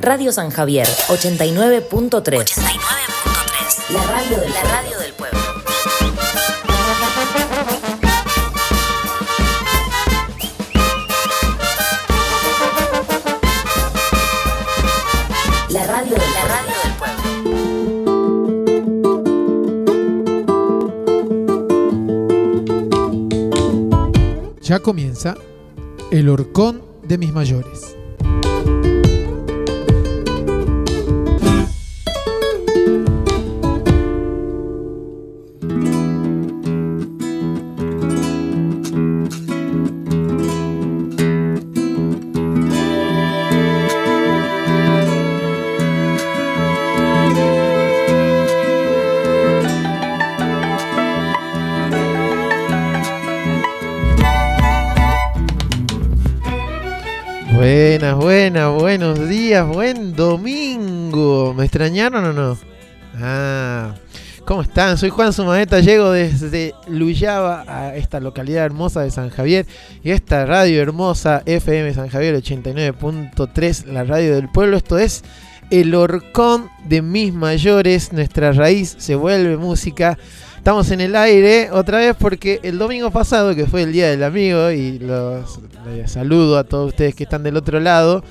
Radio San Javier, 89.3. 89.3. La radio del pueblo. La radio del pueblo. Ya comienza El Horcón de mis mayores. Buenos días, buen domingo. ¿Me extrañaron o no? ¿Cómo están? Soy Juan Sumaeta, llego desde Luyaba a esta localidad hermosa de San Javier y esta radio hermosa FM San Javier 89.3, la radio del pueblo. Esto es El Horcón de mis mayores, nuestra raíz se vuelve música. Estamos en el aire otra vez porque el domingo pasado, que fue el Día del Amigo, y los saludo a todos ustedes que están del otro lado,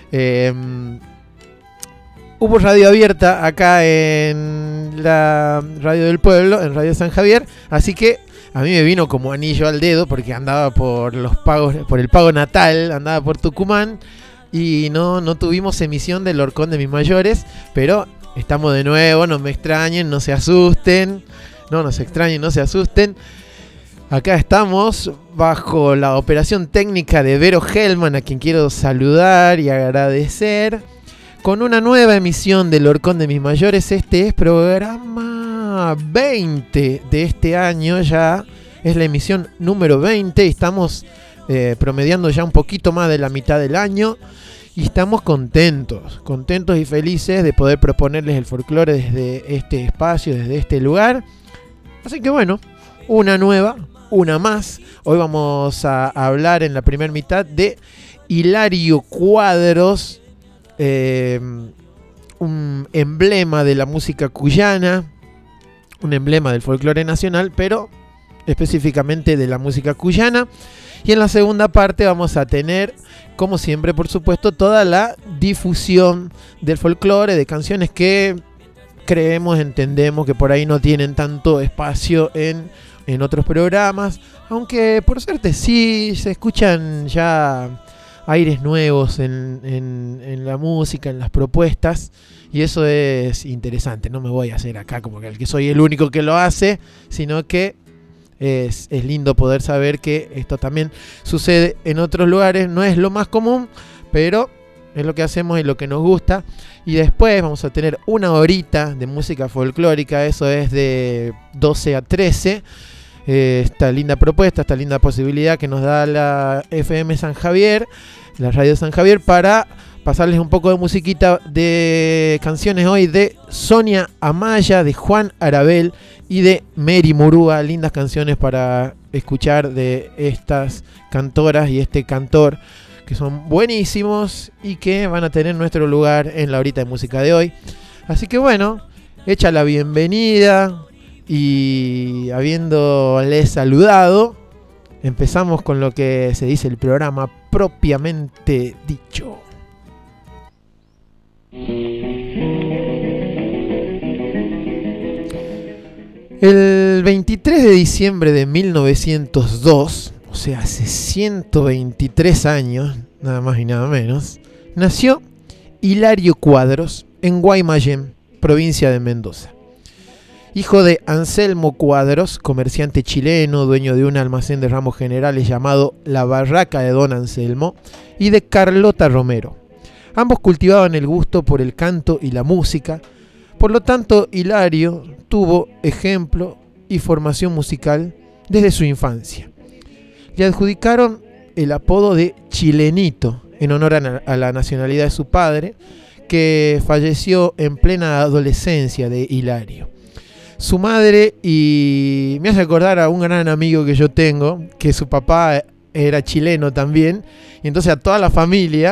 hubo radio abierta acá en la radio del pueblo, en Radio San Javier, así que a mí me vino como anillo al dedo porque andaba por los pagos, por el pago natal, andaba por Tucumán y no tuvimos emisión del Horcón de mis mayores, pero estamos de nuevo, no me extrañen, no se asusten. No nos extrañen, no se asusten. Acá estamos bajo la operación técnica de Vero Hellman, a quien quiero saludar y agradecer, con una nueva emisión del Horcón de mis mayores. Este es programa 20 de este año, ya es la emisión número 20 y estamos promediando ya un poquito más de la mitad del año. Y estamos contentos y felices de poder proponerles el folclore desde este espacio, desde este lugar. Así que bueno, una nueva, una más. Hoy vamos a hablar en la primera mitad de Hilario Cuadros, un emblema de la música cuyana, un emblema del folclore nacional, pero específicamente de la música cuyana. Y en la segunda parte vamos a tener, como siempre, por supuesto, toda la difusión del folclore, de canciones que entendemos que por ahí no tienen tanto espacio en otros programas, aunque por suerte sí se escuchan ya aires nuevos en la música, en las propuestas, y eso es interesante. No me voy a hacer acá como que soy el único que lo hace, sino que es lindo poder saber que esto también sucede en otros lugares. No es lo más común, pero es lo que hacemos y lo que nos gusta. Y después vamos a tener una horita de música folclórica, eso es de 12 a 13. Esta linda propuesta, esta linda posibilidad que nos da la FM San Javier, la radio San Javier, para pasarles un poco de musiquita, de canciones hoy de Sonia Amaya, de Juan Arabel y de Mary Murúa. Lindas canciones para escuchar de estas cantoras y este cantor, que son buenísimos y que van a tener nuestro lugar en la horita de música de hoy. Así que bueno, hecha la bienvenida y habiéndoles saludado, empezamos con lo que se dice el programa propiamente dicho. El 23 de diciembre de 1902, o sea, hace 123 años, nada más y nada menos, nació Hilario Cuadros en Guaymallén, provincia de Mendoza. Hijo de Anselmo Cuadros, comerciante chileno, dueño de un almacén de ramos generales llamado La Barraca de Don Anselmo, y de Carlota Romero. Ambos cultivaban el gusto por el canto y la música. Por lo tanto, Hilario tuvo ejemplo y formación musical desde su infancia. Le adjudicaron el apodo de Chilenito en honor a la nacionalidad de su padre, que falleció en plena adolescencia de Hilario. Su madre, y me hace acordar a un gran amigo que yo tengo, que su papá era chileno también, y entonces a toda la familia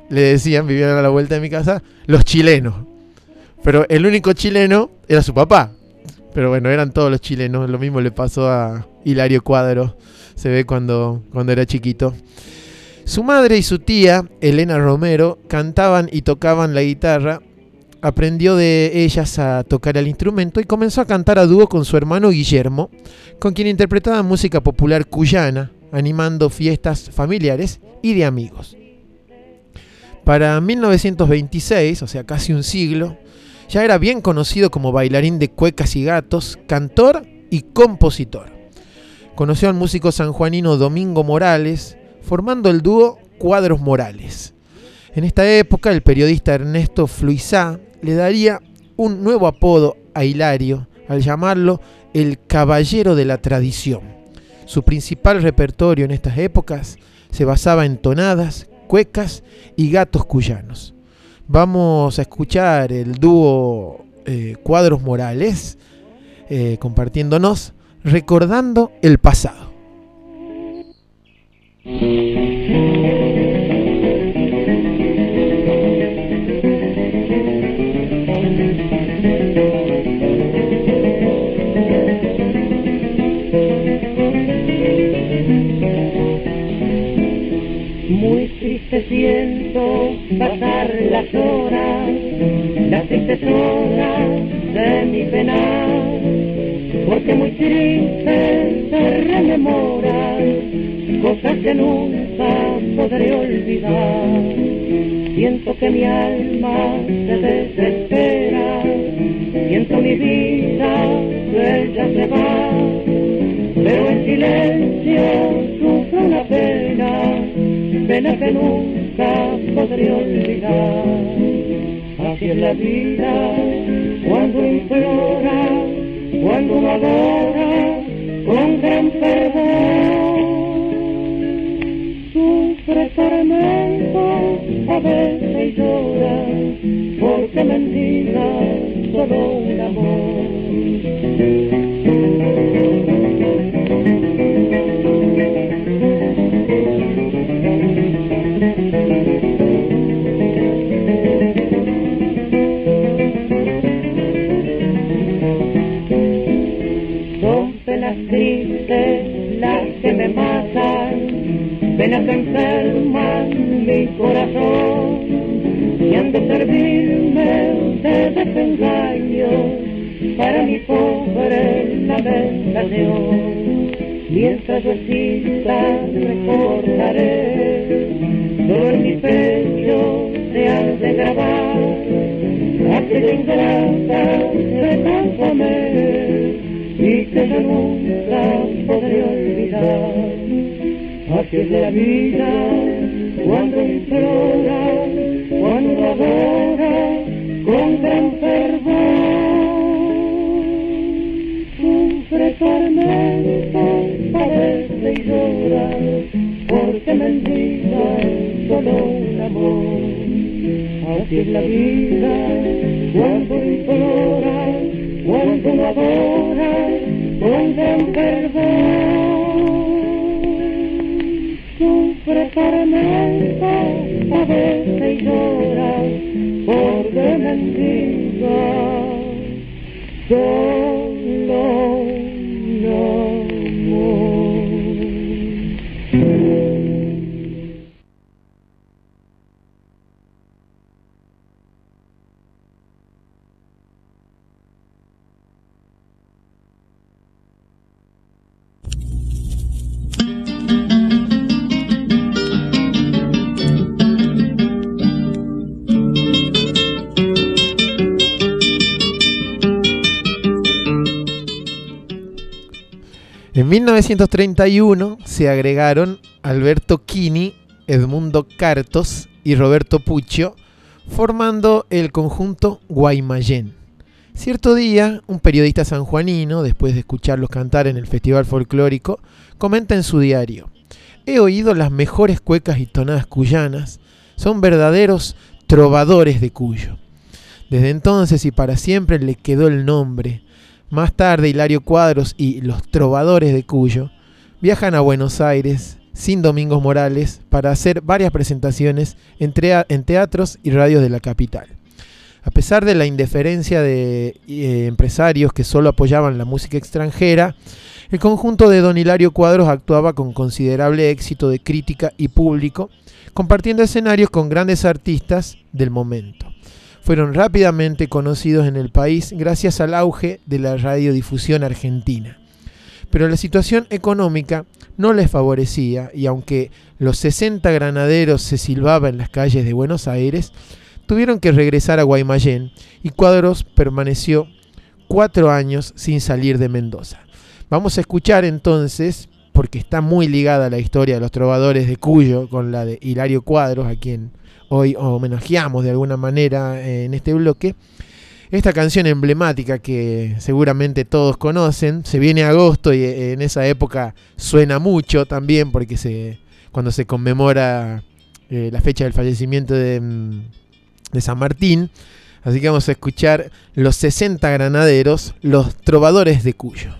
le decían, vivían a la vuelta de mi casa, los chilenos. Pero el único chileno era su papá. Pero bueno, eran todos los chilenos. Lo mismo le pasó a Hilario Cuadros, se ve cuando era chiquito. Su madre y su tía, Elena Romero, cantaban y tocaban la guitarra. Aprendió de ellas a tocar el instrumento y comenzó a cantar a dúo con su hermano Guillermo, con quien interpretaba música popular cuyana, animando fiestas familiares y de amigos. Para 1926, o sea, casi un siglo, ya era bien conocido como bailarín de cuecas y gatos, cantor y compositor. Conoció al músico sanjuanino Domingo Morales, formando el dúo Cuadros Morales. En esta época, el periodista Ernesto Fluizá le daría un nuevo apodo a Hilario al llamarlo el Caballero de la Tradición. Su principal repertorio en estas épocas se basaba en tonadas, cuecas y gatos cuyanos. Vamos a escuchar el dúo Cuadros Morales compartiéndonos Recordando el Pasado. Muy triste siento pasar las horas, las tristes horas de mi pena, porque muy triste se rememoran cosas que nunca podré olvidar. Siento que mi alma se desespera, siento mi vida que ya se va, pero en silencio sufro una pena que nunca podré olvidar. Así es la vida, cuando implora, cuando uno adora con gran fervor. Sufre tormento, a veces llora, porque mendiga solo un amor. Las que me matan, penas que enferman mi corazón, y han de servirme de desengaño para mi pobre lamentación. Mientras yo exista recordaré, todo en mi pecho se han de grabar aquella ingrata que tanto amé y que yo nunca podré olvidar. Así es la vida, cuando implora, cuando adora con gran fervor. Sufre tormento, padece y llora, porque mendiga solo un amor. Así es la vida, cuando implora, cuando lo adora con gran fervor. Sufre tormento, padece y llora, porque mendiga solo un amor. En 1931 se agregaron Alberto Chini, Edmundo Cartos y Roberto Puccio, formando el conjunto Guaymallén. Cierto día, un periodista sanjuanino, después de escucharlos cantar en el Festival Folclórico, comenta en su diario: he oído las mejores cuecas y tonadas cuyanas, son verdaderos trovadores de Cuyo. Desde entonces y para siempre le quedó el nombre. Más tarde, Hilario Cuadros y los Trovadores de Cuyo viajan a Buenos Aires sin Domingos Morales, para hacer varias presentaciones en teatros y radios de la capital. A pesar de la indiferencia de empresarios que solo apoyaban la música extranjera, el conjunto de Don Hilario Cuadros actuaba con considerable éxito de crítica y público, compartiendo escenarios con grandes artistas del momento. Fueron rápidamente conocidos en el país gracias al auge de la radiodifusión argentina. Pero la situación económica no les favorecía y aunque los 60 granaderos se silbaba en las calles de Buenos Aires, tuvieron que regresar a Guaymallén y Cuadros permaneció 4 años sin salir de Mendoza. Vamos a escuchar entonces, porque está muy ligada a la historia de los trovadores de Cuyo con la de Hilario Cuadros, a quien hoy homenajeamos de alguna manera en este bloque, esta canción emblemática que seguramente todos conocen. Se viene agosto y en esa época suena mucho también porque cuando se conmemora la fecha del fallecimiento de San Martín. Así que vamos a escuchar los 60 granaderos, los trovadores de Cuyo.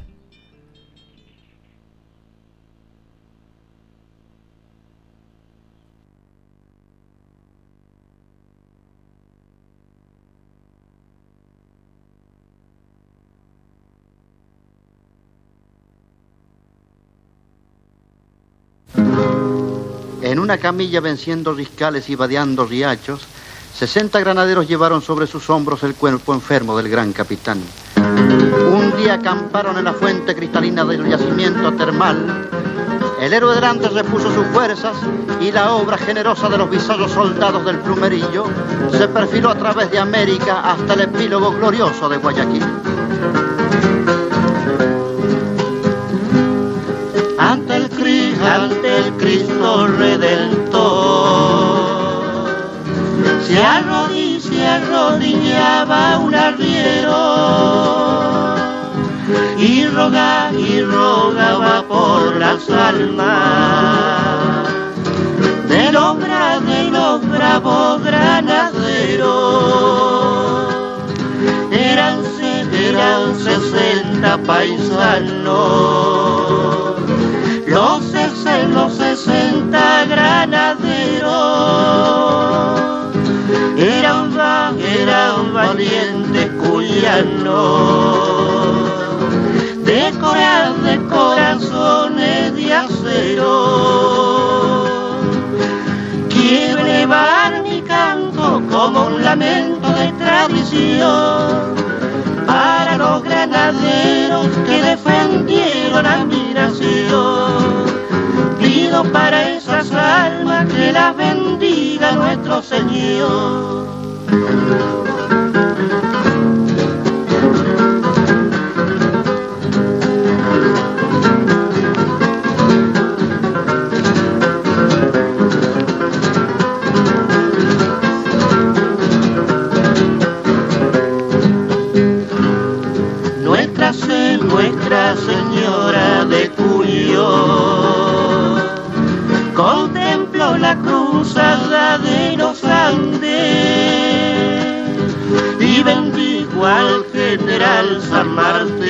En una camilla venciendo riscales y vadeando riachos, 60 granaderos llevaron sobre sus hombros el cuerpo enfermo del gran capitán. Un día acamparon en la fuente cristalina del yacimiento termal. El héroe del Andes repuso sus fuerzas y la obra generosa de los bisados soldados del Plumerillo se perfiló a través de América hasta el epílogo glorioso de Guayaquil. Ante el Cristo Redentor se arrodillaba un arriero y rogaba por las almas de los bravos granaderos. Eran 60 paisanos, los 60 granaderos. Eran valientes cuyanos, de corazones de acero. Quiero elevar mi canto como un lamento de tradición para los granaderos que defendieron a mi nación. Pido para esas almas que las bendiga nuestro Señor. Nuestra Señora de Cuyo contempló la cruzada de los Andes y bendijo al general San Martín,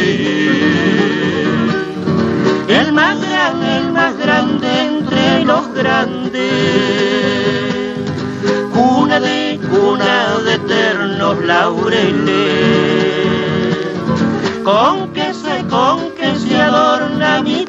el más grande entre los grandes, cuna de eternos laureles, con que se adorna mi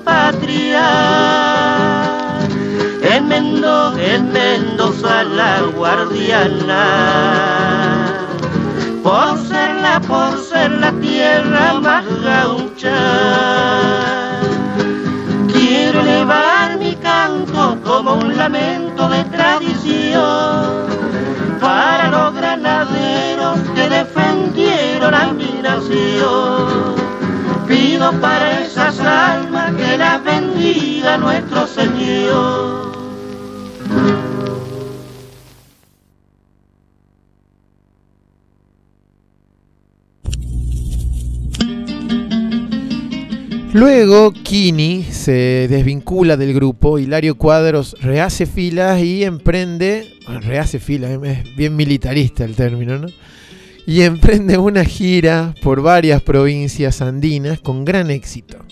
patria, en Mendoza la guardiana, por ser la tierra más gaucha. Quiero elevar mi canto como un lamento de tradición para los granaderos que defendieron a mi nación. Pido para esas almas que las bendiga nuestro Señor. Luego Kini se desvincula del grupo, Hilario Cuadros rehace filas y emprende, es bien militarista el término, ¿no? Y emprende una gira por varias provincias andinas con gran éxito.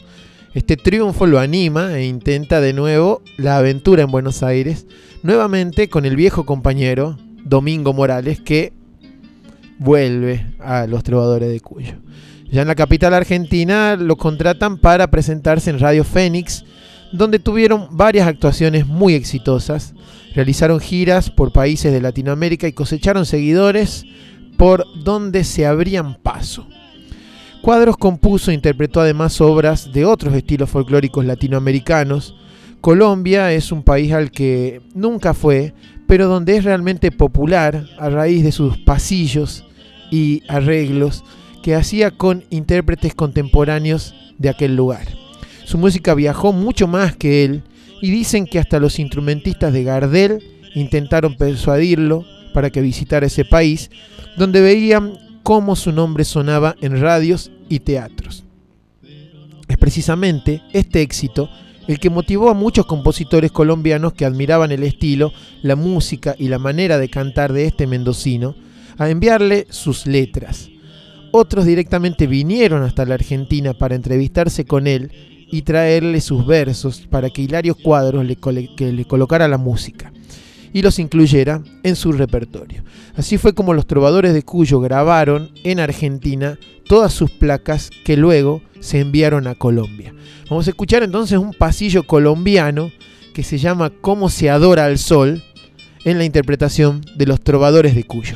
Este triunfo lo anima e intenta de nuevo la aventura en Buenos Aires, nuevamente con el viejo compañero Domingo Morales, que vuelve a los Trovadores de Cuyo. Ya en la capital argentina lo contratan para presentarse en Radio Fénix, donde tuvieron varias actuaciones muy exitosas. Realizaron giras por países de Latinoamérica y cosecharon seguidores por donde se abrían paso. Cuadros compuso e interpretó además obras de otros estilos folclóricos latinoamericanos. Colombia es un país al que nunca fue, pero donde es realmente popular a raíz de sus pasillos y arreglos que hacía con intérpretes contemporáneos de aquel lugar. Su música viajó mucho más que él y dicen que hasta los instrumentistas de Gardel intentaron persuadirlo para que visitara ese país, donde veían cómo su nombre sonaba en radios y teatros. Es precisamente este éxito el que motivó a muchos compositores colombianos que admiraban el estilo, la música y la manera de cantar de este mendocino a enviarle sus letras. Otros directamente vinieron hasta la Argentina para entrevistarse con él y traerle sus versos para que Hilario Cuadros le colocara la música y los incluyera en su repertorio. Así fue como los Trovadores de Cuyo grabaron en Argentina todas sus placas que luego se enviaron a Colombia. Vamos a escuchar entonces un pasillo colombiano que se llama Cómo se adora al sol, en la interpretación de los Trovadores de Cuyo.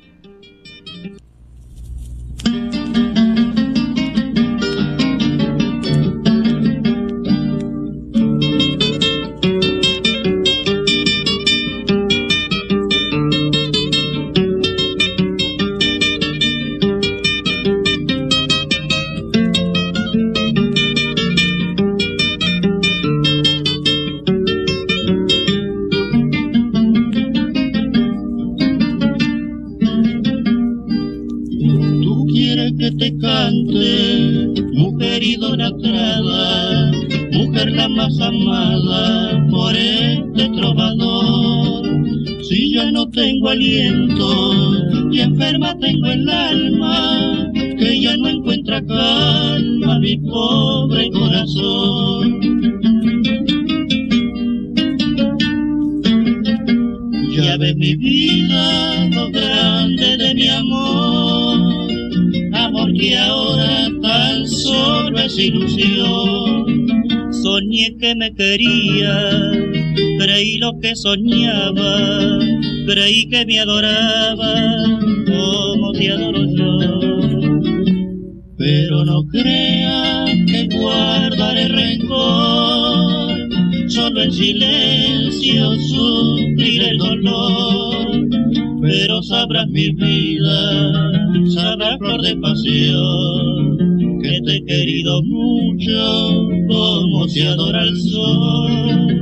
Mujer idolatrada, mujer la más amada por este trovador. Si yo no tengo aliento y enferma tengo el alma, que ya no encuentra calma mi pobre corazón. Ya ves mi vida, lo grande de mi amor, amor que ahora tan solo es ilusión. Soñé que me quería, creí lo que soñaba, creí que me adoraba como te adoro yo. Pero no creas que guardaré rencor, solo en silencio sufriré el dolor. Pero sabrás mi vida, sabrás flor de pasión, que te he querido mucho como se adora el sol.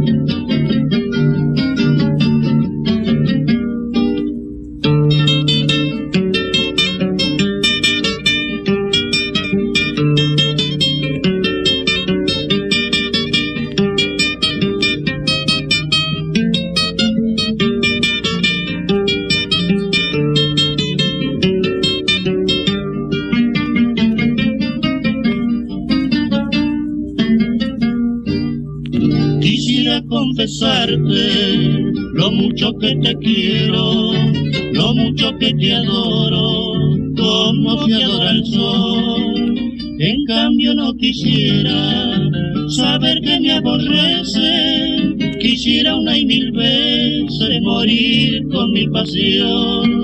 Confesarte lo mucho que te quiero, lo mucho que te adoro, como se adora el sol. En cambio no quisiera saber que me aborrece, quisiera una y mil veces morir con mi pasión.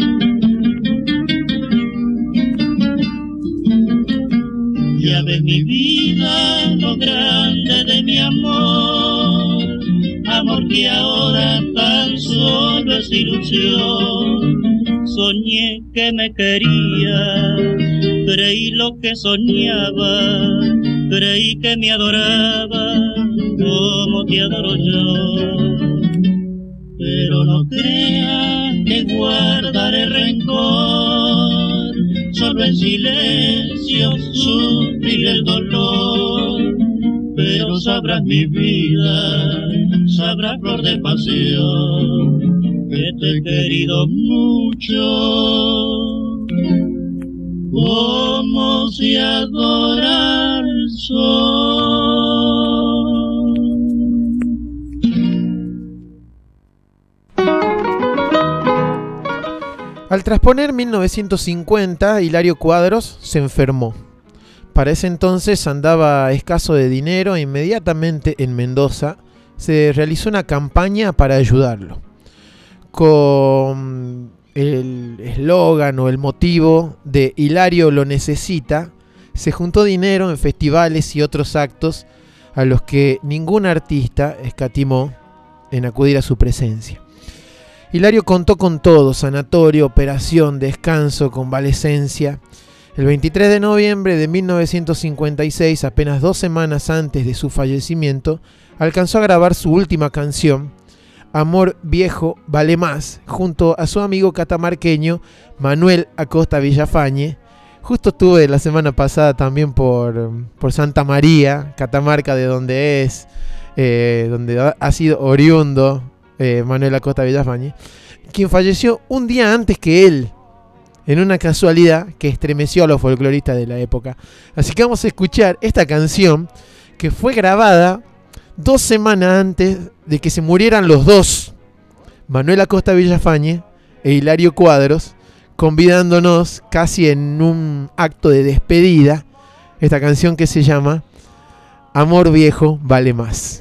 Ya ves mi vida, lo grande de mi amor, amor que ahora tan solo es ilusión. Soñé que me quería, creí lo que soñaba, creí que me adoraba como te adoro yo. Pero no creas que guardaré rencor, solo en silencio sufriré el dolor. Pero sabrás mi vida, sabrás flor de pasión, que te he querido mucho como se adora el sol. Al trasponer 1950, Hilario Cuadros se enfermó. Para ese entonces andaba escaso de dinero e inmediatamente en Mendoza se realizó una campaña para ayudarlo. Con el eslogan o el motivo de Hilario lo necesita, se juntó dinero en festivales y otros actos a los que ningún artista escatimó en acudir a su presencia. Hilario contó con todo: sanatorio, operación, descanso, convalecencia. El 23 de noviembre de 1956, apenas 2 semanas antes de su fallecimiento, alcanzó a grabar su última canción, Amor Viejo Vale Más, junto a su amigo catamarqueño Manuel Acosta Villafañe. Justo estuve la semana pasada también por Santa María, Catamarca, de donde es, donde ha sido oriundo Manuel Acosta Villafañe, quien falleció un día antes que él, en una casualidad que estremeció a los folcloristas de la época. Así que vamos a escuchar esta canción que fue grabada 2 semanas antes de que se murieran los dos, Manuel Acosta Villafañe e Hilario Cuadros, convidándonos casi en un acto de despedida, esta canción que se llama Amor Viejo Vale Más.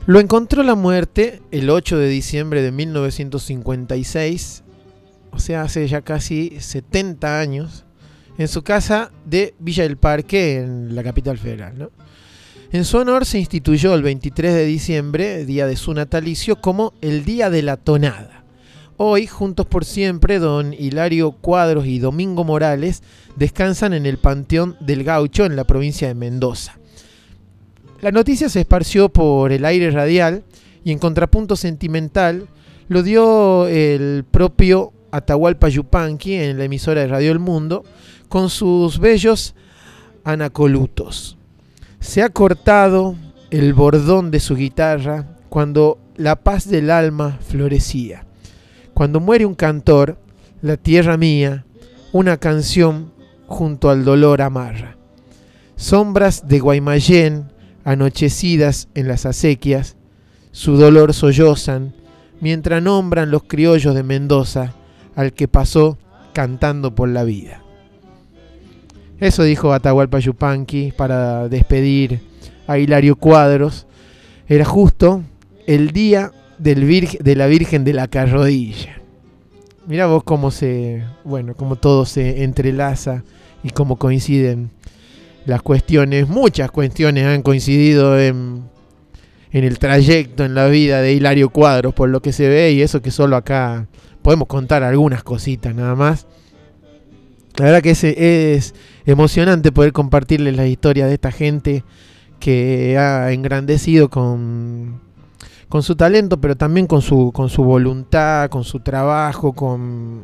Lo encontró la muerte el 8 de diciembre de 1956, o sea, hace ya casi 70 años, en su casa de Villa del Parque, en la capital federal, ¿no? En su honor se instituyó el 23 de diciembre, día de su natalicio, como el Día de la Tonada. Hoy, Juntos por Siempre, don Hilario Cuadros y Domingo Morales descansan en el Panteón del Gaucho, en la provincia de Mendoza. La noticia se esparció por el aire radial y en contrapunto sentimental lo dio el propio Atahualpa Yupanqui en la emisora de Radio El Mundo con sus bellos anacolutos. Se ha cortado el bordón de su guitarra cuando la paz del alma florecía. Cuando muere un cantor, la tierra mía, una canción junto al dolor amarra. Sombras de Guaymallén, anochecidas en las acequias, su dolor sollozan, mientras nombran los criollos de Mendoza al que pasó cantando por la vida. Eso dijo Atahualpa Yupanqui para despedir a Hilario Cuadros. Era justo el día de la Virgen de la Carrodilla. Mirá vos cómo todo se entrelaza y cómo coinciden las cuestiones. Muchas cuestiones han coincidido en el trayecto, en la vida de Hilario Cuadros, por lo que se ve, y eso que solo acá podemos contar algunas cositas nada más. La verdad que es emocionante poder compartirles la historia de esta gente que ha engrandecido con su talento, pero también con su voluntad, con su trabajo, con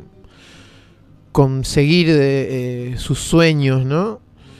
seguir sus sueños, ¿no?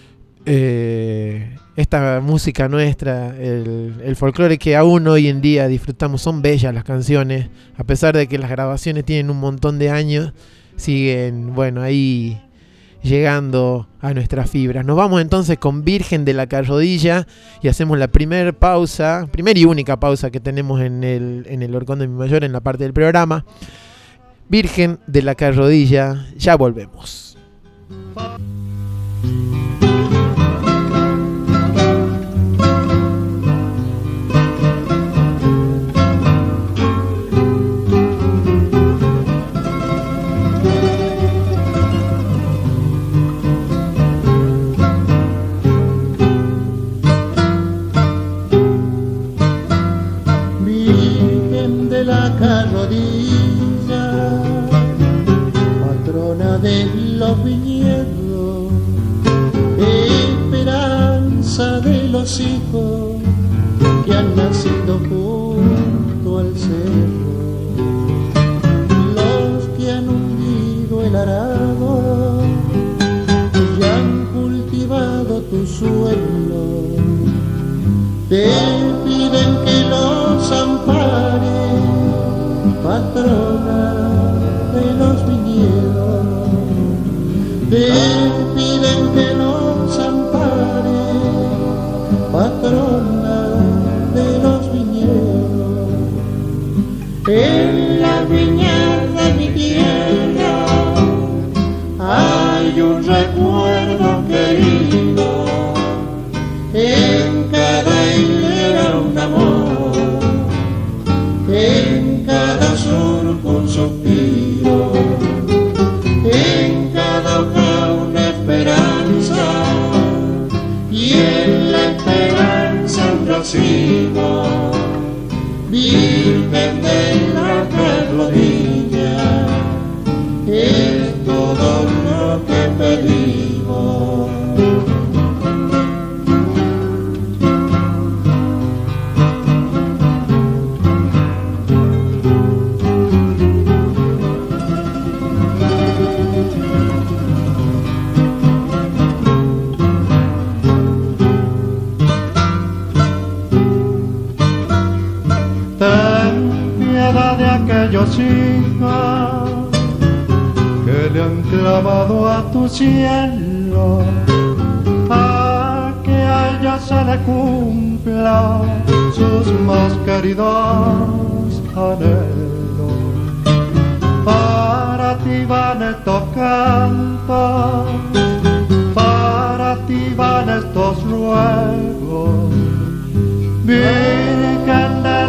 Esta música nuestra, el folclore que aún hoy en día disfrutamos, son bellas las canciones, a pesar de que las grabaciones tienen un montón de años, siguen, ahí llegando a nuestras fibras. Nos vamos entonces con Virgen de la Carrodilla y hacemos la primera y única pausa que tenemos en el Horcón de Mi Mayor, en la parte del programa. Virgen de la Carrodilla, ya volvemos. Carrodilla, patrona de los viñedos, esperanza de los hijos que han nacido junto al cerro, los que han hundido el arado y han cultivado tu suelo, te piden que los ampares, patrona de los viñedos, te piden que los ampare, patrona de los viñedos. En la viña de mi tierra hay un recuerdo querido, en cada hilera un amor, en cada surco un suspiro, en cada hoja una esperanza, y en la esperanza un racimo. Virgen de la Carrodilla, es todo lo que pedimos. Aquellos hijos que le han clavado a tu cielo, a que a ella se le cumpla sus más queridos anhelos. Para ti van estos cantos, para ti van estos ruegos, Virgen de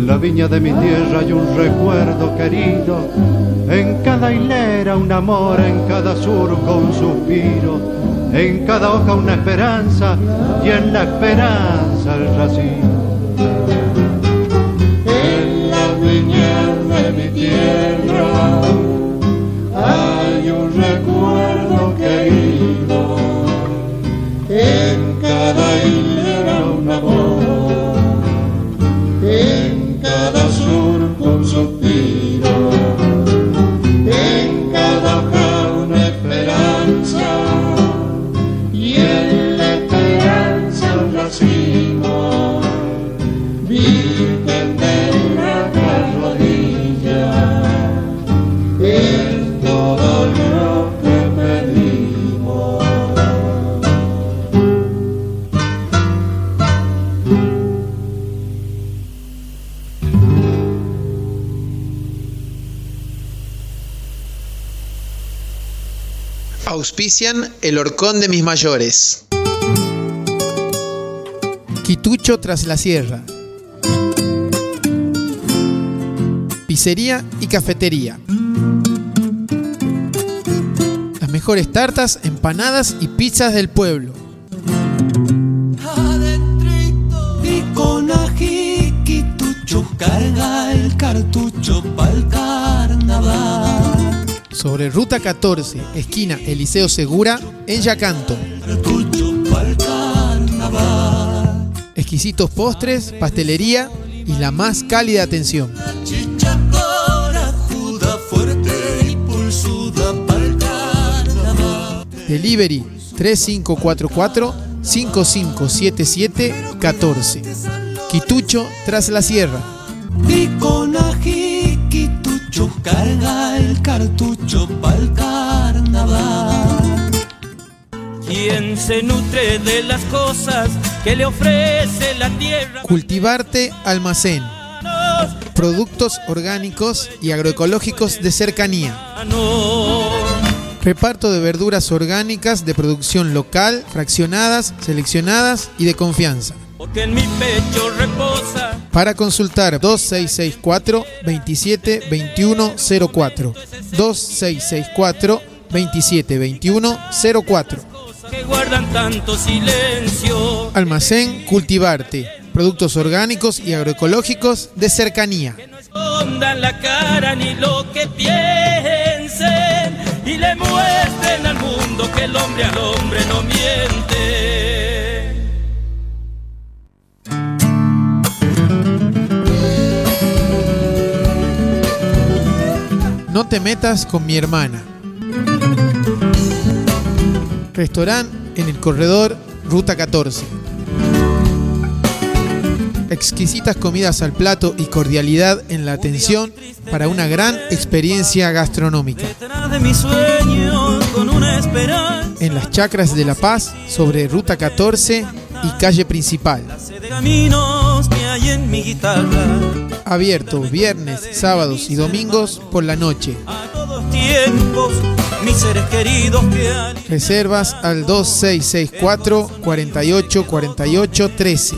la viña de mi tierra hay un recuerdo querido, en cada hilera un amor, en cada surco un suspiro, en cada hoja una esperanza y en la esperanza el racimo. En la viña de mi tierra hay un recuerdo querido, en cada hilera un amor, en cada surco un suspiro, en cada hoja una esperanza y en la esperanza un racimo. Virgen de nuestra rodilla, es todo lo que pedimos. Auspician El Horcón de Mis Mayores. Quitucho Tras la Sierra. Pizzería y cafetería. Las mejores tartas, empanadas y pizzas del pueblo. Adentrito y con ají, Quitucho carga el cartucho pa'l carnaval. Sobre Ruta 14, esquina Eliseo Segura, en Yacanto. Cartucho pa'l carnaval. Exquisitos postres, pastelería y la más cálida atención. Chicha corajuda, fuerte y pulsuda pa'l carnaval. Delivery 3544-5577-14. Quitucho Tras la Sierra. Y con ají, Quitucho carga el cartucho pa'l carnaval. Quien se nutre de las cosas que le ofrece la tierra. Cultivarte Almacén. Productos orgánicos y agroecológicos de cercanía. Reparto de verduras orgánicas de producción local, fraccionadas, seleccionadas y de confianza. Porque en mi pecho reposa. Para consultar 2664-272104. 2664-272104. Que guardan tanto silencio. Almacén Cultivarte. Productos orgánicos y agroecológicos de cercanía. Que no escondan la cara ni lo que piensen y le muestren al mundo que el hombre al hombre no miente. No te metas con mi hermana. Restaurante en el corredor Ruta 14. Exquisitas comidas al plato y cordialidad en la atención para una gran experiencia gastronómica. Detrás de mis sueños con una esperanza. En las Chacras de La Paz, sobre Ruta 14 y calle principal. De caminos que hay en mi guitarra. Abierto viernes, sábados y domingos por la noche. A todos tiempos, mis seres queridos que han... Reservas al 2664 48 48 13.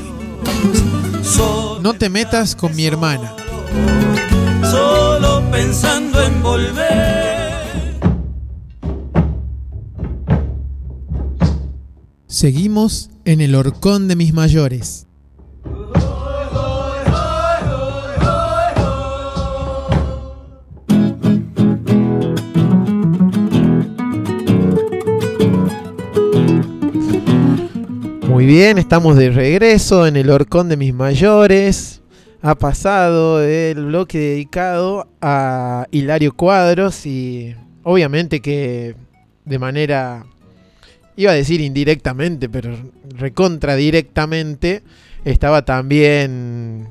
No te metas con mi hermana. Solo pensando en volver. Seguimos en el Horcón de Mis Mayores. Muy bien, estamos de regreso en el Horcón de Mis Mayores. Ha pasado el bloque dedicado a Hilario Cuadros y obviamente que de manera, iba a decir indirectamente, pero recontra directamente, estaba también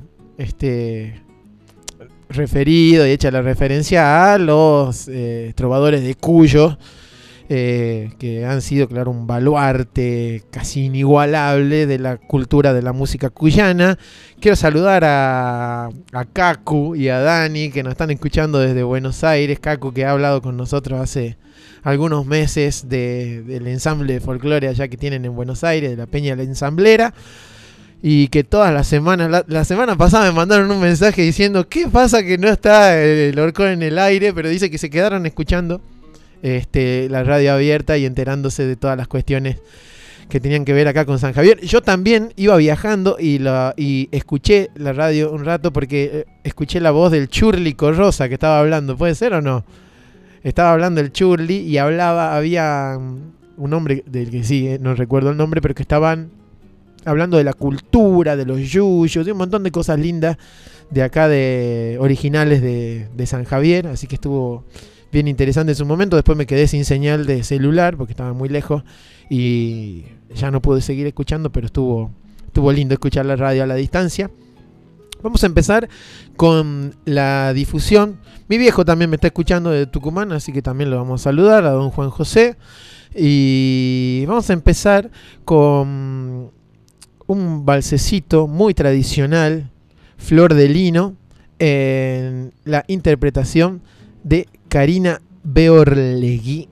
referido y hecha la referencia a los trovadores de Cuyo, que han sido, claro, un baluarte casi inigualable de la cultura de la música cuyana. Quiero saludar a Cacu y a Dani, que nos están escuchando desde Buenos Aires. Cacu, que ha hablado con nosotros hace algunos meses del ensamble de folclore allá que tienen en Buenos Aires, de la Peña La Ensamblera. y que todas las semanas, la semana pasada me mandaron un mensaje diciendo ¿qué pasa que no está el Horcón en el aire? Pero dice que se quedaron escuchando la radio abierta y enterándose de todas las cuestiones que tenían que ver acá con San Javier. Yo también iba viajando y escuché la radio un rato porque escuché la voz del Churli Corrosa que estaba hablando. ¿Puede ser o no? Estaba hablando el Churli y había un hombre del que sí, no recuerdo el nombre, pero que estaban hablando de la cultura, de los yuyos, de un montón de cosas lindas de acá, originales de San Javier. Así que estuvo bien interesante en su momento. Después me quedé sin señal de celular porque estaba muy lejos y ya no pude seguir escuchando, pero estuvo lindo escuchar la radio a la distancia. Vamos a empezar con la difusión. Mi viejo también me está escuchando de Tucumán, así que también lo vamos a saludar, a don Juan José. Y vamos a empezar con un valsecito muy tradicional, Flor de Lino, en la interpretación de Karina Beorlegui.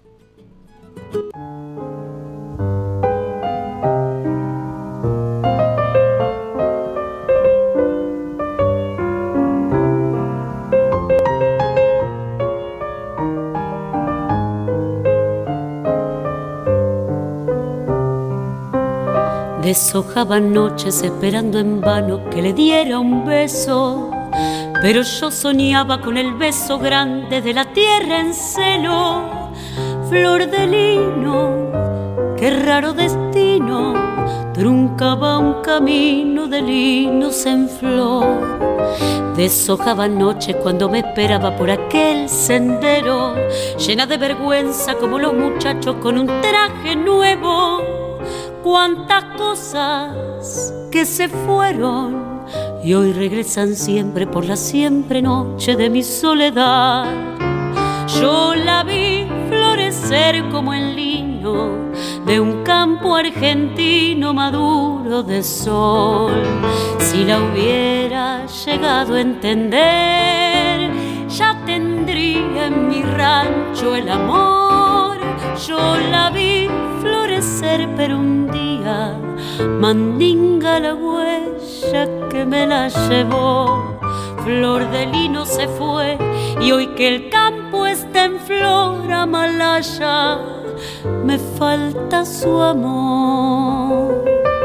Deshojaba noches esperando en vano que le diera un beso, pero yo soñaba con el beso grande de la tierra en celo. Flor de lino, qué raro destino, truncaba un camino de linos en flor. Deshojaba noches cuando me esperaba por aquel sendero, llena de vergüenza como los muchachos con un traje nuevo. Cuántas cosas que se fueron y hoy regresan siempre por la siempre noche de mi soledad. Yo la vi florecer como el lino de un campo argentino maduro de sol. Si la hubiera llegado a entender, ya tendría en mi rancho el amor. Yo la vi florecer, pero un día mandinga la huella que me la llevó. Flor de lino se fue y hoy que el campo está en flor, Amalaya, me falta su amor.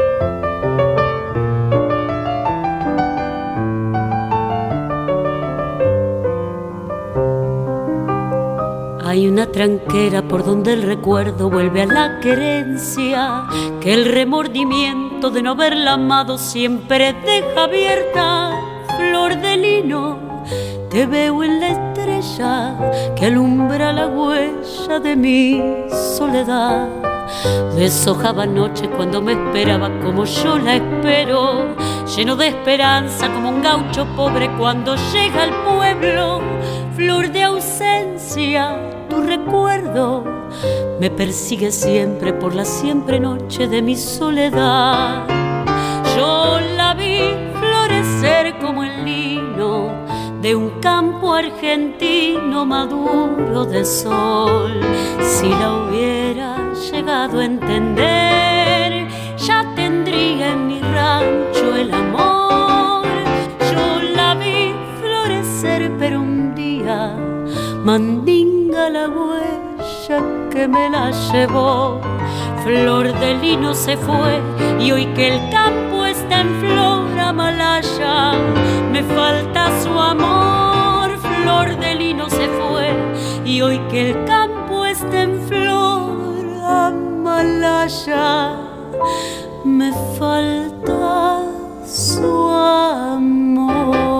Hay una tranquera por donde el recuerdo vuelve a la querencia, que el remordimiento de no haberla amado siempre deja abierta. Flor de lino, te veo en la estrella que alumbra la huella de mi soledad. Deshojaba noche cuando me esperaba como yo la espero, lleno de esperanza como un gaucho pobre cuando llega al pueblo. Flor de ausencia, tu recuerdo me persigue siempre por la siempre noche de mi soledad. Yo la vi florecer como el lino de un campo argentino maduro de sol. Si la hubiera llegado a entender, ya tendría en mi rancho el amor. Yo la vi florecer, pero un día mandinga la huella que me la llevó. Flor de lino se fue y hoy que el campo está en flor, Amalaya, me falta su amor. Flor de lino se fue y hoy que el campo está en flor, Amalaya, me falta su amor.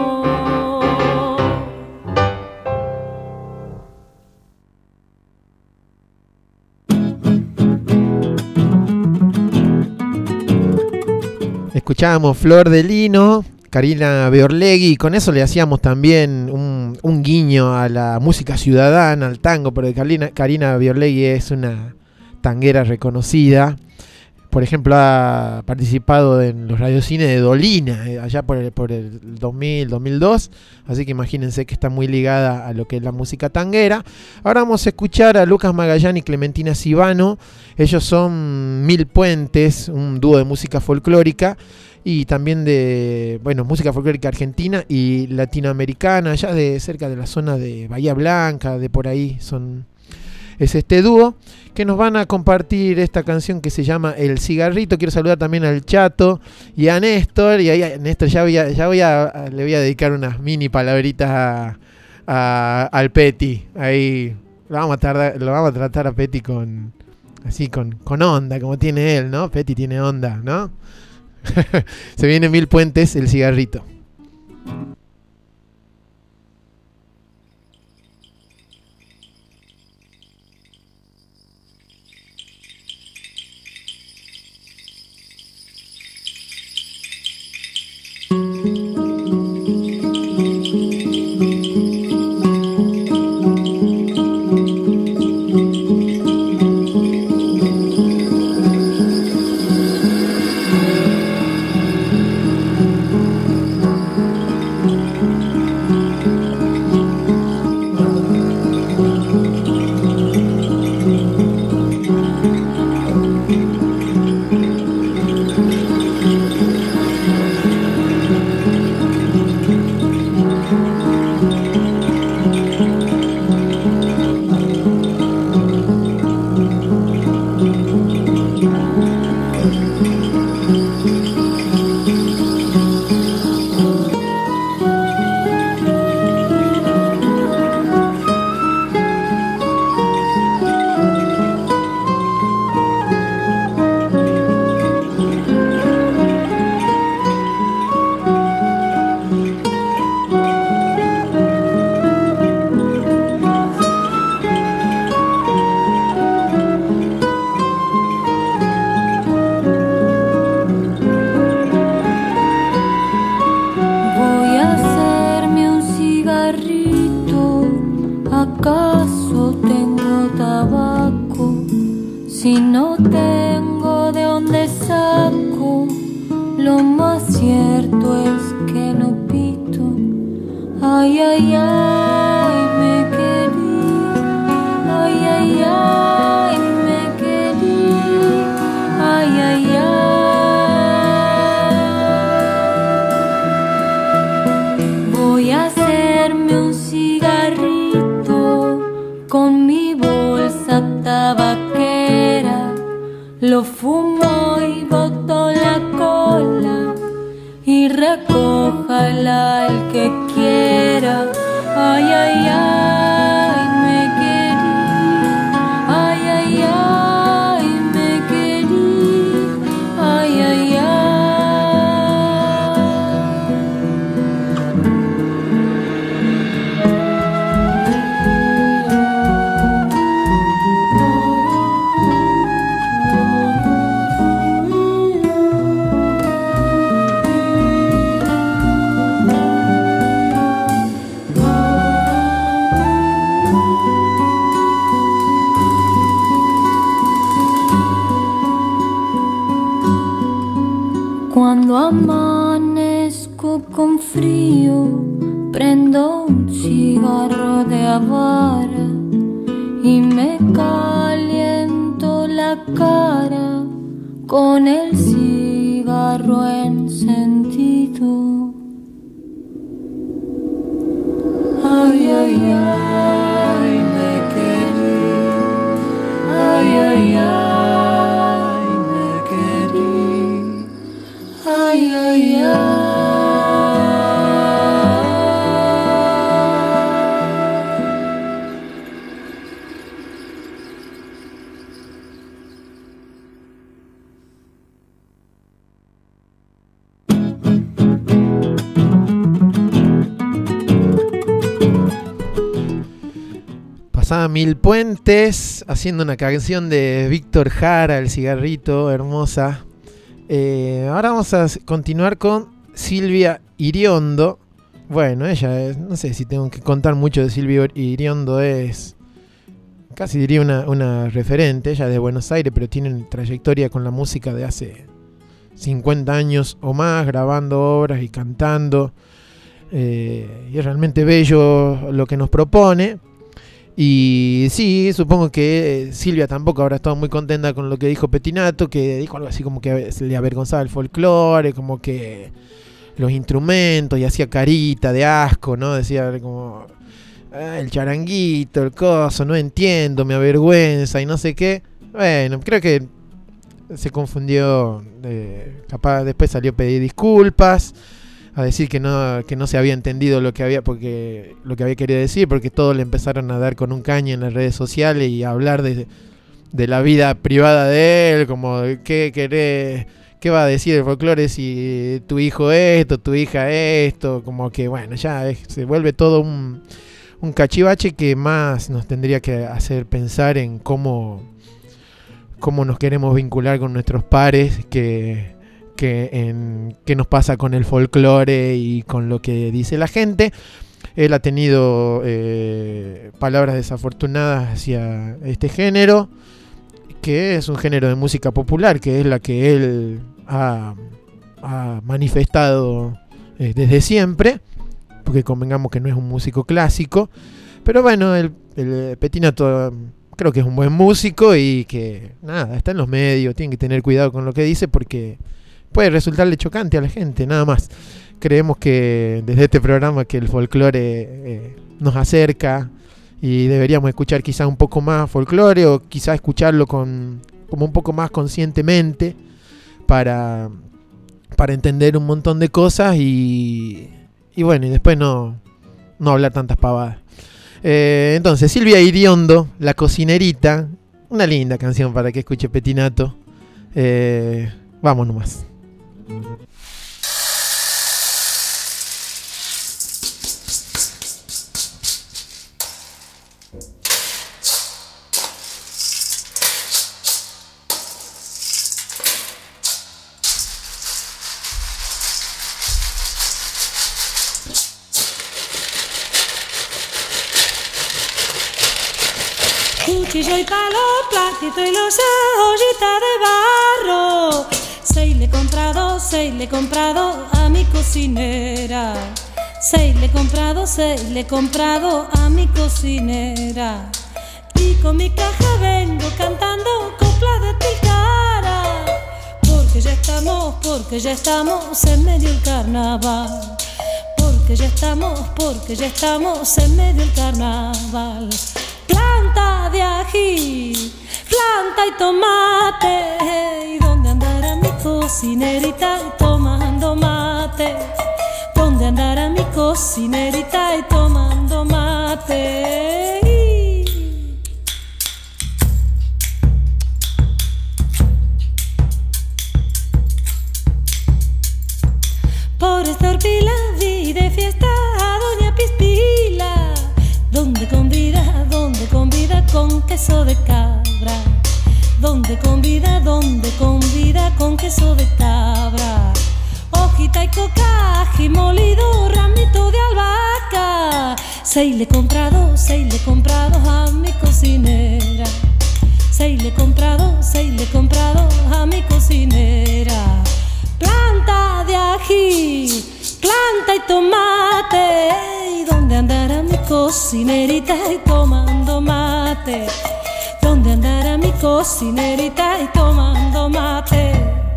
Escuchábamos Flor de Lino, Karina Beorlegui, y con eso le hacíamos también un guiño a la música ciudadana, al tango, porque Karina Beorlegui es una tanguera reconocida por ejemplo, ha participado en los radiocines de Dolina, allá por el 2000, 2002. Así que imagínense que está muy ligada a lo que es la música tanguera. Ahora vamos a escuchar a Lucas Magallán y Clementina Sibano. Ellos son Mil Puentes, un dúo de música folclórica. Y también de, música folclórica argentina y latinoamericana, allá de cerca de la zona de Bahía Blanca, de por ahí es este dúo que nos van a compartir esta canción que se llama El Cigarrito. Quiero saludar también al Chato y a Néstor. Y ahí a Néstor le voy a dedicar unas mini palabritas al Peti. Ahí lo vamos a tratar a Peti con onda, como tiene él, ¿no? Peti tiene onda, ¿no? Se viene Mil Puentes, El Cigarrito. Cuando amanezco con frío, prendo un cigarro de Havana y me caliento la cara con el cigarro encendido. Ay, ay, ay, me quedé. Ay, ay, ay, me quedé. Ay, ay, ay. Pasaba Mil Puentes haciendo una canción de Víctor Jara, El Cigarrito, hermosa. Ahora vamos a continuar con Silvia Iriondo. Bueno, ella es, no sé si tengo que contar mucho de Silvia Iriondo, es casi diría una referente, ella es de Buenos Aires, pero tiene trayectoria con la música de hace 50 años o más, grabando obras y cantando. Y es realmente bello lo que nos propone. Y sí, supongo que Silvia tampoco habrá estado muy contenta con lo que dijo Pettinato, que dijo algo así como que se le avergonzaba el folclore, como que los instrumentos, y hacía carita de asco, ¿no? Decía como el charanguito, el coso, no entiendo, me avergüenza y no sé qué. Bueno, creo que se confundió, capaz después salió a pedir disculpas, a decir que no se había entendido lo que había querido decir, porque todos le empezaron a dar con un caño en las redes sociales y a hablar de la vida privada de él, como qué va a decir el folclore si tu hijo esto, tu hija esto, como que bueno, ya se vuelve todo un cachivache que más nos tendría que hacer pensar en cómo nos queremos vincular con nuestros pares, qué nos pasa con el folclore y con lo que dice la gente. Él ha tenido palabras desafortunadas hacia este género, que es un género de música popular, que es la que él ha manifestado desde siempre, porque convengamos que no es un músico clásico, pero bueno, el Pettinato creo que es un buen músico y que nada, está en los medios, tiene que tener cuidado con lo que dice porque puede resultarle chocante a la gente, nada más. Creemos que desde este programa que el folclore nos acerca y deberíamos escuchar quizás un poco más folclore, o quizás escucharlo como un poco más conscientemente para entender un montón de cosas y bueno, y después no hablar tantas pavadas. Entonces, Silvia Iriondo, La Cocinerita, una linda canción para que escuche Pettinato. Vamos nomás. Cuchillo y palo, platito y losa, ollita de barro. Seis le he comprado a mi cocinera. Seis le he comprado a mi cocinera. Y con mi caja vengo cantando coplas de Tilcara. Porque ya estamos en medio del carnaval. Porque ya estamos en medio del carnaval. Planta de ají, planta y tomate. ¿Y dónde andará mi cocinerita y tomando mate? ¿Dónde andará mi cocinerita y tomando mate? Por esta horpila vi de fiesta a doña Pispila, donde convida con queso de cabra, donde convida con queso de cabra, hojita y coca, ají molido, ramito de albahaca. Seis le he comprado a mi cocinera. Seis le he comprado a mi cocinera. Planta de ají, planta y tomate. ¿Y dónde andará mi cocinerita y tomando mate? ¿Dónde andará mi cocinerita y tomando mate?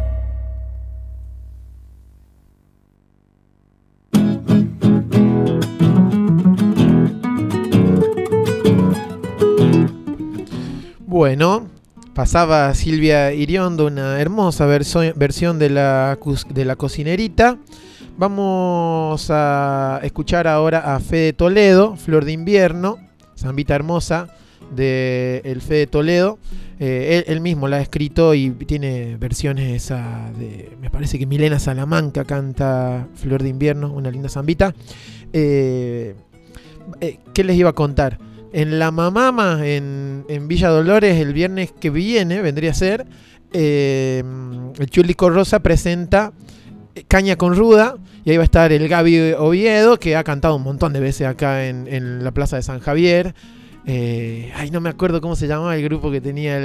Bueno, pasaba Silvia Iriondo, una hermosa versión de la Cocinerita. Vamos a escuchar ahora a Fede Toledo, Flor de Invierno, zambita hermosa de el Fede Toledo. Él mismo la ha escrito y tiene versiones me parece que Milena Salamanca canta Flor de Invierno, una linda zambita. ¿Qué les iba a contar? En La Mamama, en Villa Dolores, el viernes que viene, vendría a ser, el Chulico Rosa presenta Caña con Ruda, y ahí va a estar el Gaby Oviedo, que ha cantado un montón de veces acá en la Plaza de San Javier. no me acuerdo cómo se llamaba el grupo que tenía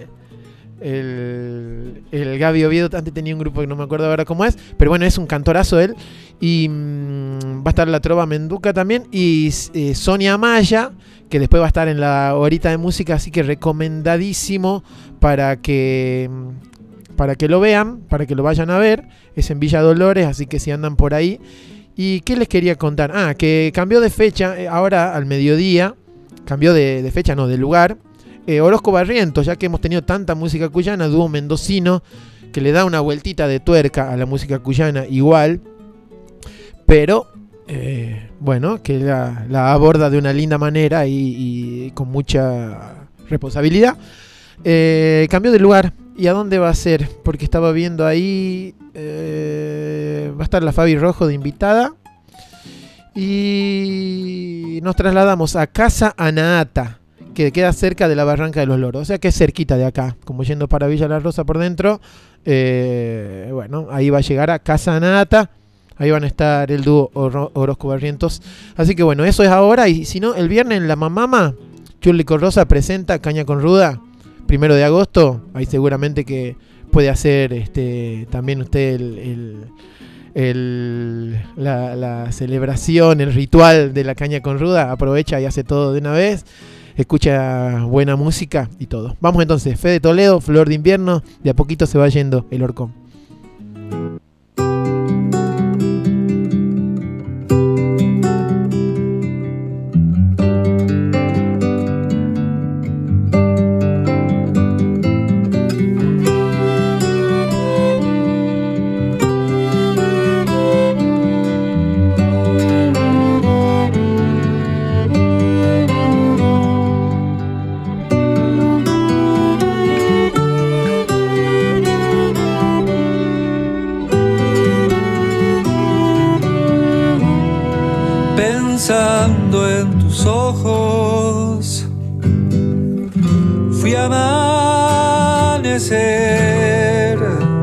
el Gaby Oviedo. Antes tenía un grupo que no me acuerdo ahora cómo es, pero bueno, es un cantorazo él. Y va a estar la Trova Menduca también, y Sonia Amaya, que después va a estar en la horita de música, así que recomendadísimo para que lo vean, para que lo vayan a ver. Es en Villa Dolores, así que si andan por ahí. ¿Y qué les quería contar? Que cambió de fecha, ahora al mediodía, cambió de fecha, no, de lugar. Orozco Barrientos, ya que hemos tenido tanta música cuyana, dúo mendocino, que le da una vueltita de tuerca a la música cuyana igual, pero bueno, que la aborda de una linda manera y con mucha responsabilidad. Cambió de lugar. ¿Y a dónde va a ser? Porque estaba viendo ahí, va a estar la Fabi Rojo de invitada, y nos trasladamos a Casa Anaata, que queda cerca de la Barranca de los Loros, o sea que es cerquita de acá, como yendo para Villa La Rosa por dentro. Bueno, ahí va a llegar a Casa Anaata, ahí van a estar el dúo Orozco Barrientos. Así que bueno, eso es ahora, y si no, el viernes en La Mamama, Churli Corrosa presenta Caña con Ruda, 1 de agosto, ahí seguramente que puede hacer también usted la celebración, el ritual de la Caña con Ruda, aprovecha y hace todo de una vez. Escucha buena música y todo. Vamos entonces, Fede Toledo, Flor de Invierno. De a poquito se va yendo el Orcón. Pensando en tus ojos, fui a amanecer.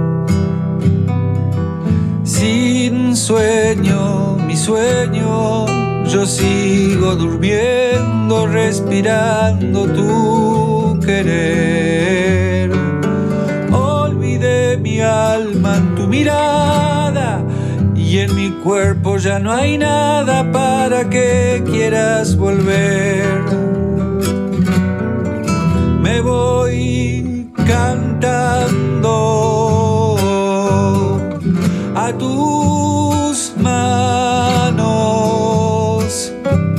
Sin sueño, mi sueño, yo sigo durmiendo, respirando tu querer. Olvidé mi alma en tu mirada, y en mi cuerpo ya no hay nada para que quieras volver. Me voy cantando a tus manos.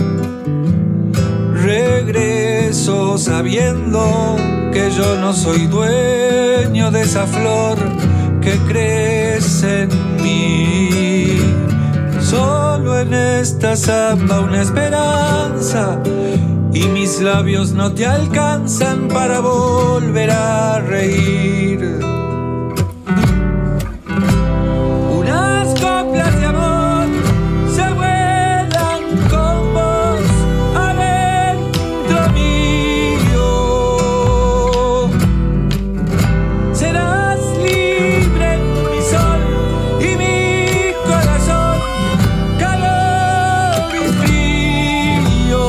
Regreso sabiendo que yo no soy dueño de esa flor que crece en mí. Solo en esta samba una esperanza, y mis labios no te alcanzan para volver a reír. Unas coplas de amor se vuelan con vos adentro mío. Serás libre en mi sol y mi corazón, calor y frío.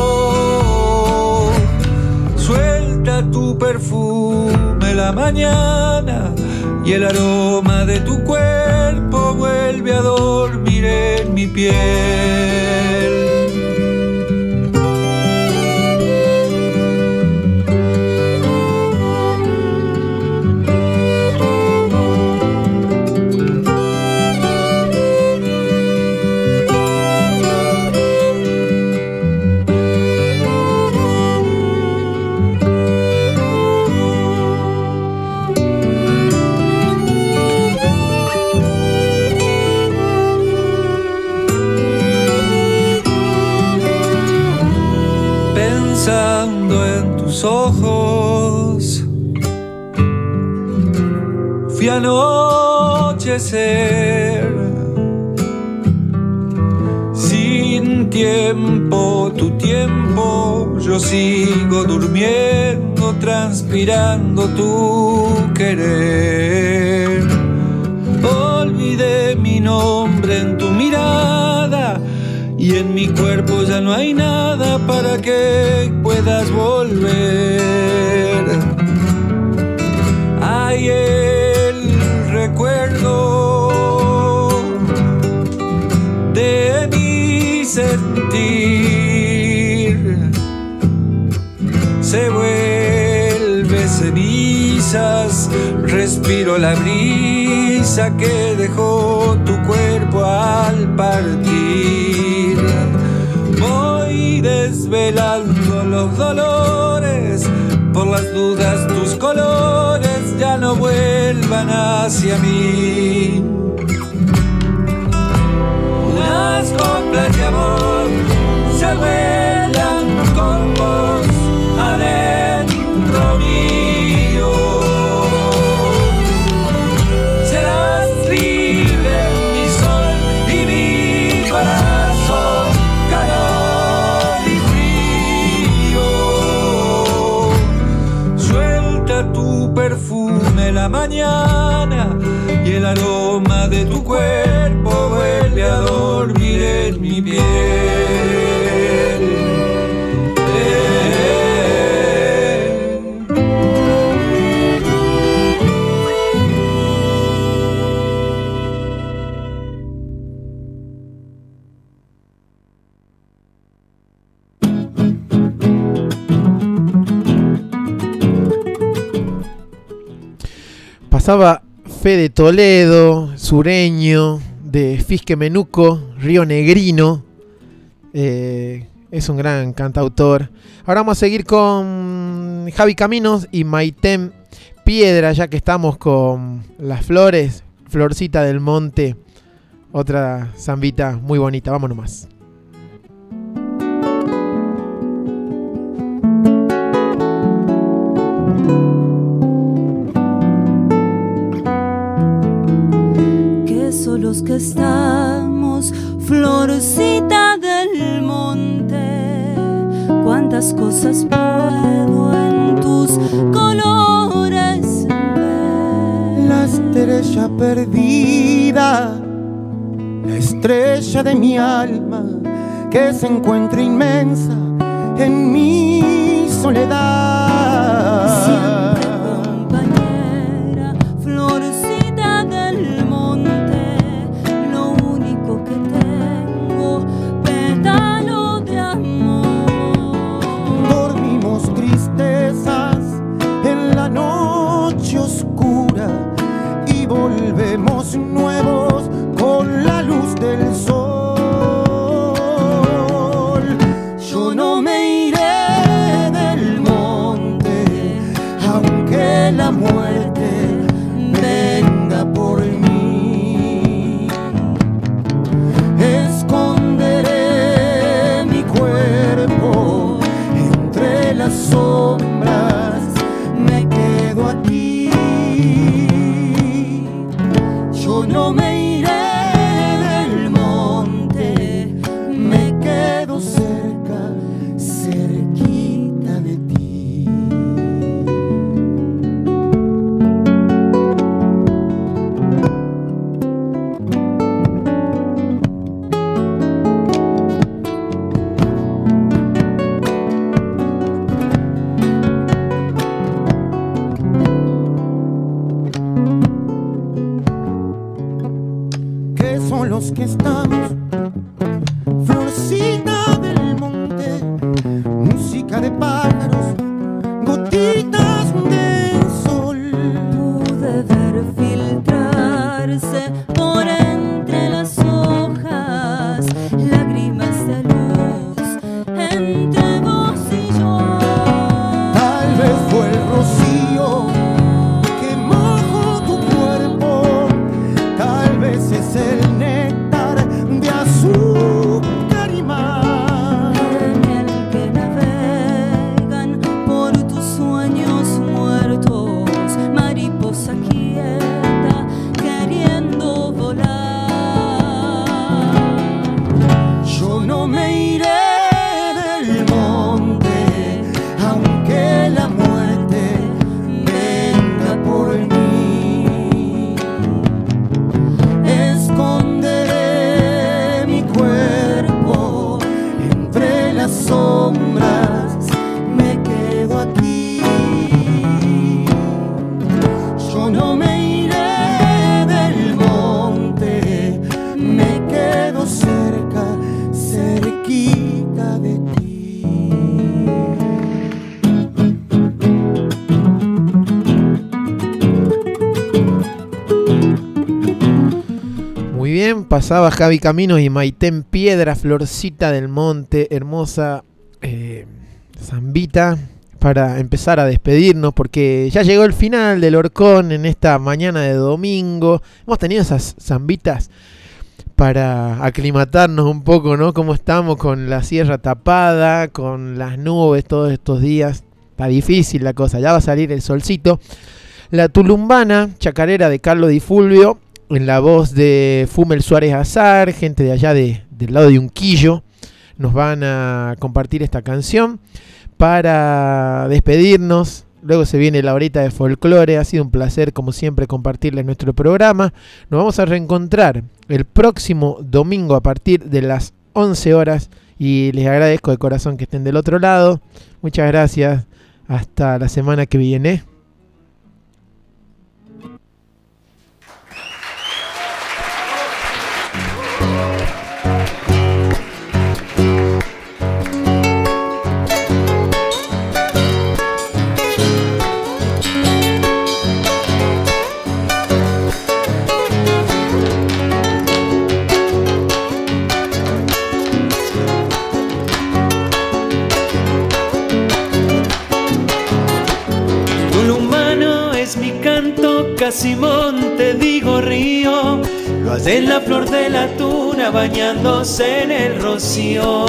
Suelta tu perfume la mañana, y el aroma de tu cuerpo vuelve a dormir en mi piel. Pensando en tus ojos, fui a anochecer. Sin tiempo, tu tiempo, yo sigo durmiendo, transpirando tu querer. Olvidé mi nombre en tu mirada, y en mi cuerpo ya no hay nada para que puedas volver. Hay el recuerdo de mi sentir, se vuelve cenizas, respiro la brisa que dejó tu cuerpo al partir. Voy desvelando los dolores, por las dudas tus colores ya no vuelvan hacia mí. Las coplas de amor se vuelan con vos adentro mío. Serás libre, mi sol y mi corazón, calor y frío. Suelta tu perfume la mañana y el aroma de tu cuerpo vuelve a dormir en mi piel. Pasaba Fede Toledo, sureño, de Fisque Menuco, Río Negrino. Es un gran cantautor. Ahora vamos a seguir con Javi Caminos y Maitem Piedra, ya que estamos con las flores, Florcita del Monte. Otra zambita muy bonita, vamos nomás. Solos que estamos, florcita del monte, cuántas cosas puedo en tus colores ver. La estrella perdida, la estrella de mi alma, que se encuentra inmensa en mi soledad. Siempre compañera, florcita del monte, pétalo de amor. Dormimos tristezas en la noche oscura y volvemos nuevos con la luz del sol. Yo no me iré del monte, aunque la muerte venga por mí. Esconderé mi cuerpo entre las sombras, me quedo aquí. Yo no me iré del monte, me quedo cerca, cerquita de ti. Los que estamos, florcita del monte, música de pájaros, gotitas de sol. Pude ver filtrarse por entre las hojas lágrimas de luz entre vos y yo. Tal vez fue el rocío que mojó tu cuerpo, tal vez es el néctar yo no me iré del monte, me quedo cerca, cerquita de ti. Muy bien, pasaba Javi Caminos y Maitén Piedra, Florcita del Monte, hermosa zambita, para empezar a despedirnos, porque ya llegó el final del Horcón en esta mañana de domingo. Hemos tenido esas zambitas para aclimatarnos un poco, ¿no? Cómo estamos con la sierra tapada, con las nubes todos estos días. Está difícil la cosa, ya va a salir el solcito. La Tulumbana, chacarera de Carlos Di Fulvio, en la voz de Fumel Suárez Azar, gente de allá del lado de Unquillo, nos van a compartir esta canción para despedirnos. Luego se viene la horita de folclore. Ha sido un placer, como siempre, compartirles nuestro programa. Nos vamos a reencontrar el próximo domingo a partir de las 11 horas. Y les agradezco de corazón que estén del otro lado. Muchas gracias. Hasta la semana que viene. Casi monte, digo río, lo hace en la flor de la tuna bañándose en el rocío.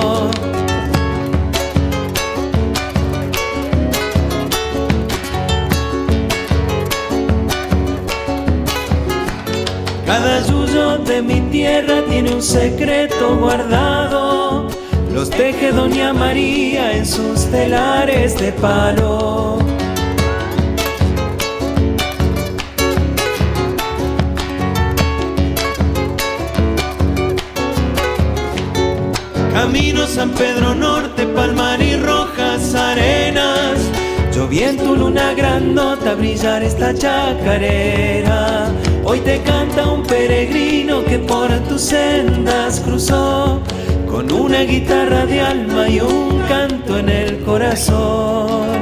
Cada yuyo de mi tierra tiene un secreto guardado, los teje Doña María en sus telares de palo. Camino San Pedro Norte, Palmar y Rojas Arenas, yo vi en tu luna grandota brillar esta chacarera. Hoy te canta un peregrino que por tus sendas cruzó, con una guitarra de alma y un canto en el corazón.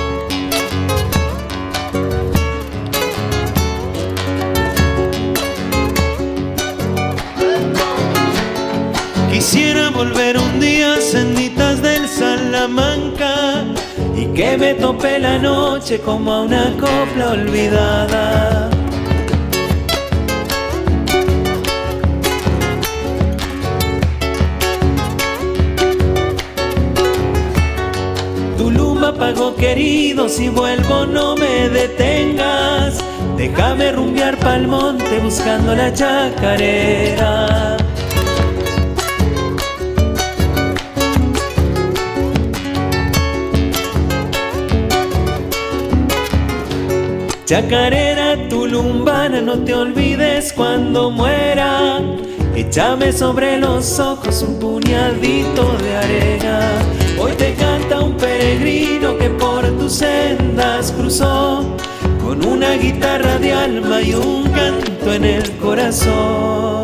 Quisiera volver un día a senditas del Salamanca y que me tope la noche como a una copla olvidada. Tulumba pago querido, si vuelvo no me detengas, déjame rumbear pa'l monte buscando la chacarera. Chacarera tulumbana, no te olvides cuando muera, échame sobre los ojos un puñadito de arena. Hoy te canta un peregrino que por tus sendas cruzó, con una guitarra de alma y un canto en el corazón.